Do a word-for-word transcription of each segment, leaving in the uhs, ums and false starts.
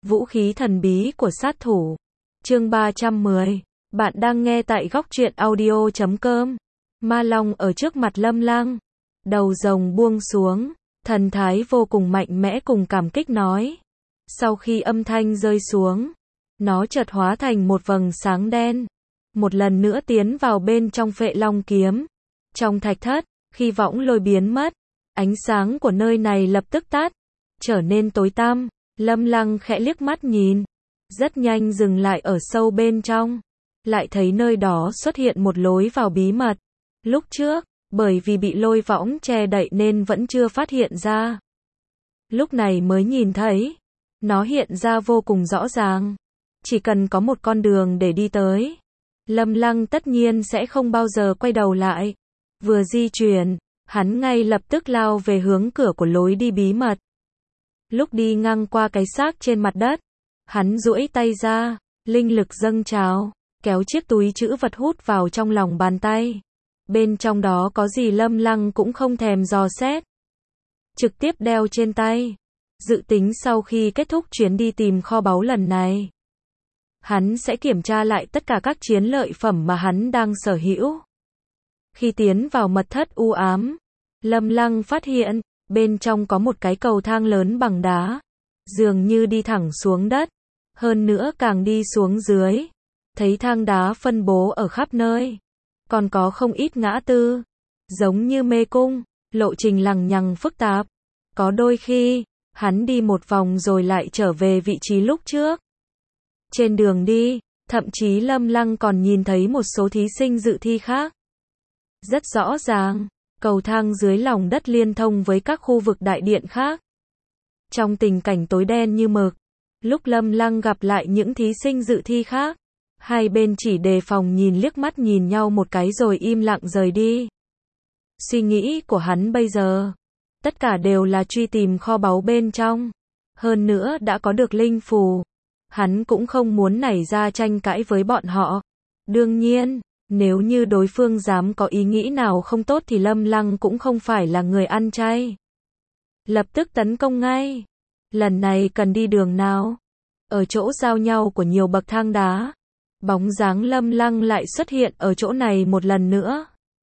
Vũ khí thần bí của sát thủ. Chương ba trăm mười. Bạn đang nghe tại góc truyện audio chấm com. Ma Long ở trước mặt Lâm Lăng. Đầu rồng buông xuống, thần thái vô cùng mạnh mẽ cùng cảm kích nói. Sau khi âm thanh rơi xuống, nó chợt hóa thành một vầng sáng đen. Một lần nữa tiến vào bên trong Phệ Long kiếm. Trong thạch thất, khi võng lôi biến mất, ánh sáng của nơi này lập tức tắt, trở nên tối tăm. Lâm Lăng khẽ liếc mắt nhìn, rất nhanh dừng lại ở sâu bên trong, lại thấy nơi đó xuất hiện một lối vào bí mật. Lúc trước, bởi vì bị lôi võng che đậy nên vẫn chưa phát hiện ra. Lúc này mới nhìn thấy, nó hiện ra vô cùng rõ ràng. Chỉ cần có một con đường để đi tới, Lâm Lăng tất nhiên sẽ không bao giờ quay đầu lại. Vừa di chuyển, hắn ngay lập tức lao về hướng cửa của lối đi bí mật. Lúc đi ngang qua cái xác trên mặt đất, hắn duỗi tay ra, linh lực dâng trào, kéo chiếc túi trữ vật hút vào trong lòng bàn tay. Bên trong đó có gì Lâm Lăng cũng không thèm dò xét, trực tiếp đeo trên tay. Dự tính sau khi kết thúc chuyến đi tìm kho báu lần này, hắn sẽ kiểm tra lại tất cả các chiến lợi phẩm mà hắn đang sở hữu. Khi tiến vào mật thất u ám, Lâm Lăng phát hiện, bên trong có một cái cầu thang lớn bằng đá, dường như đi thẳng xuống đất. Hơn nữa càng đi xuống dưới, thấy thang đá phân bố ở khắp nơi, còn có không ít ngã tư, giống như mê cung, lộ trình lằng nhằng phức tạp. Có đôi khi, hắn đi một vòng rồi lại trở về vị trí lúc trước. Trên đường đi, thậm chí Lâm Lăng còn nhìn thấy một số thí sinh dự thi khác. Rất rõ ràng, cầu thang dưới lòng đất liên thông với các khu vực đại điện khác. Trong tình cảnh tối đen như mực, lúc Lâm Lăng gặp lại những thí sinh dự thi khác, hai bên chỉ đề phòng nhìn liếc mắt nhìn nhau một cái rồi im lặng rời đi. Suy nghĩ của hắn bây giờ, tất cả đều là truy tìm kho báu bên trong. Hơn nữa đã có được linh phù, hắn cũng không muốn nảy ra tranh cãi với bọn họ. Đương nhiên, nếu như đối phương dám có ý nghĩ nào không tốt thì Lâm Lăng cũng không phải là người ăn chay. Lập tức tấn công ngay. Lần này cần đi đường nào? Ở chỗ giao nhau của nhiều bậc thang đá, bóng dáng Lâm Lăng lại xuất hiện ở chỗ này một lần nữa.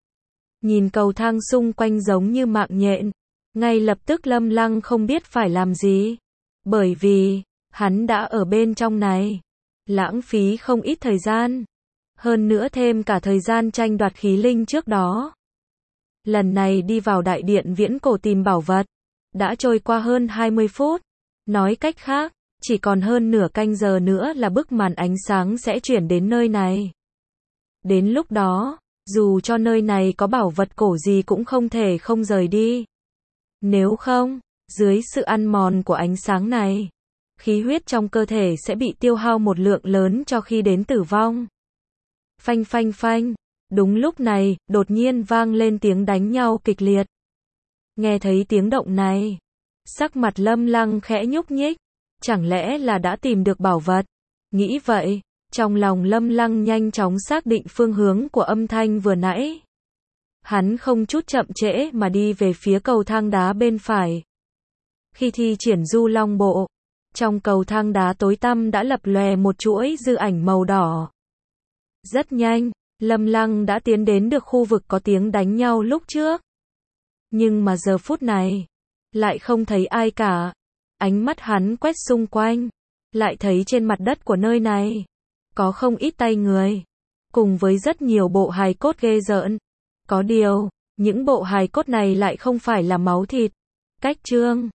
Nhìn cầu thang xung quanh giống như mạng nhện, ngay lập tức Lâm Lăng không biết phải làm gì. Bởi vì, hắn đã ở bên trong này, lãng phí không ít thời gian. Hơn nữa thêm cả thời gian tranh đoạt khí linh trước đó. Lần này đi vào đại điện viễn cổ tìm bảo vật, đã trôi qua hơn hai mươi phút. Nói cách khác, chỉ còn hơn nửa canh giờ nữa là bức màn ánh sáng sẽ chuyển đến nơi này. Đến lúc đó, dù cho nơi này có bảo vật cổ gì cũng không thể không rời đi. Nếu không, dưới sự ăn mòn của ánh sáng này, khí huyết trong cơ thể sẽ bị tiêu hao một lượng lớn cho khi đến tử vong. Phanh phanh phanh, đúng lúc này, đột nhiên vang lên tiếng đánh nhau kịch liệt. Nghe thấy tiếng động này, sắc mặt Lâm Lăng khẽ nhúc nhích, chẳng lẽ là đã tìm được bảo vật? Nghĩ vậy, trong lòng Lâm Lăng nhanh chóng xác định phương hướng của âm thanh vừa nãy. Hắn không chút chậm trễ mà đi về phía cầu thang đá bên phải. Khi thi triển Du Long Bộ, trong cầu thang đá tối tăm đã lập lòe một chuỗi dư ảnh màu đỏ. Rất nhanh, Lâm Lăng đã tiến đến được khu vực có tiếng đánh nhau lúc trước. Nhưng mà giờ phút này, lại không thấy ai cả. Ánh mắt hắn quét xung quanh, lại thấy trên mặt đất của nơi này, có không ít tay người, cùng với rất nhiều bộ hài cốt ghê rợn. Có điều, những bộ hài cốt này lại không phải là máu thịt. Cách chương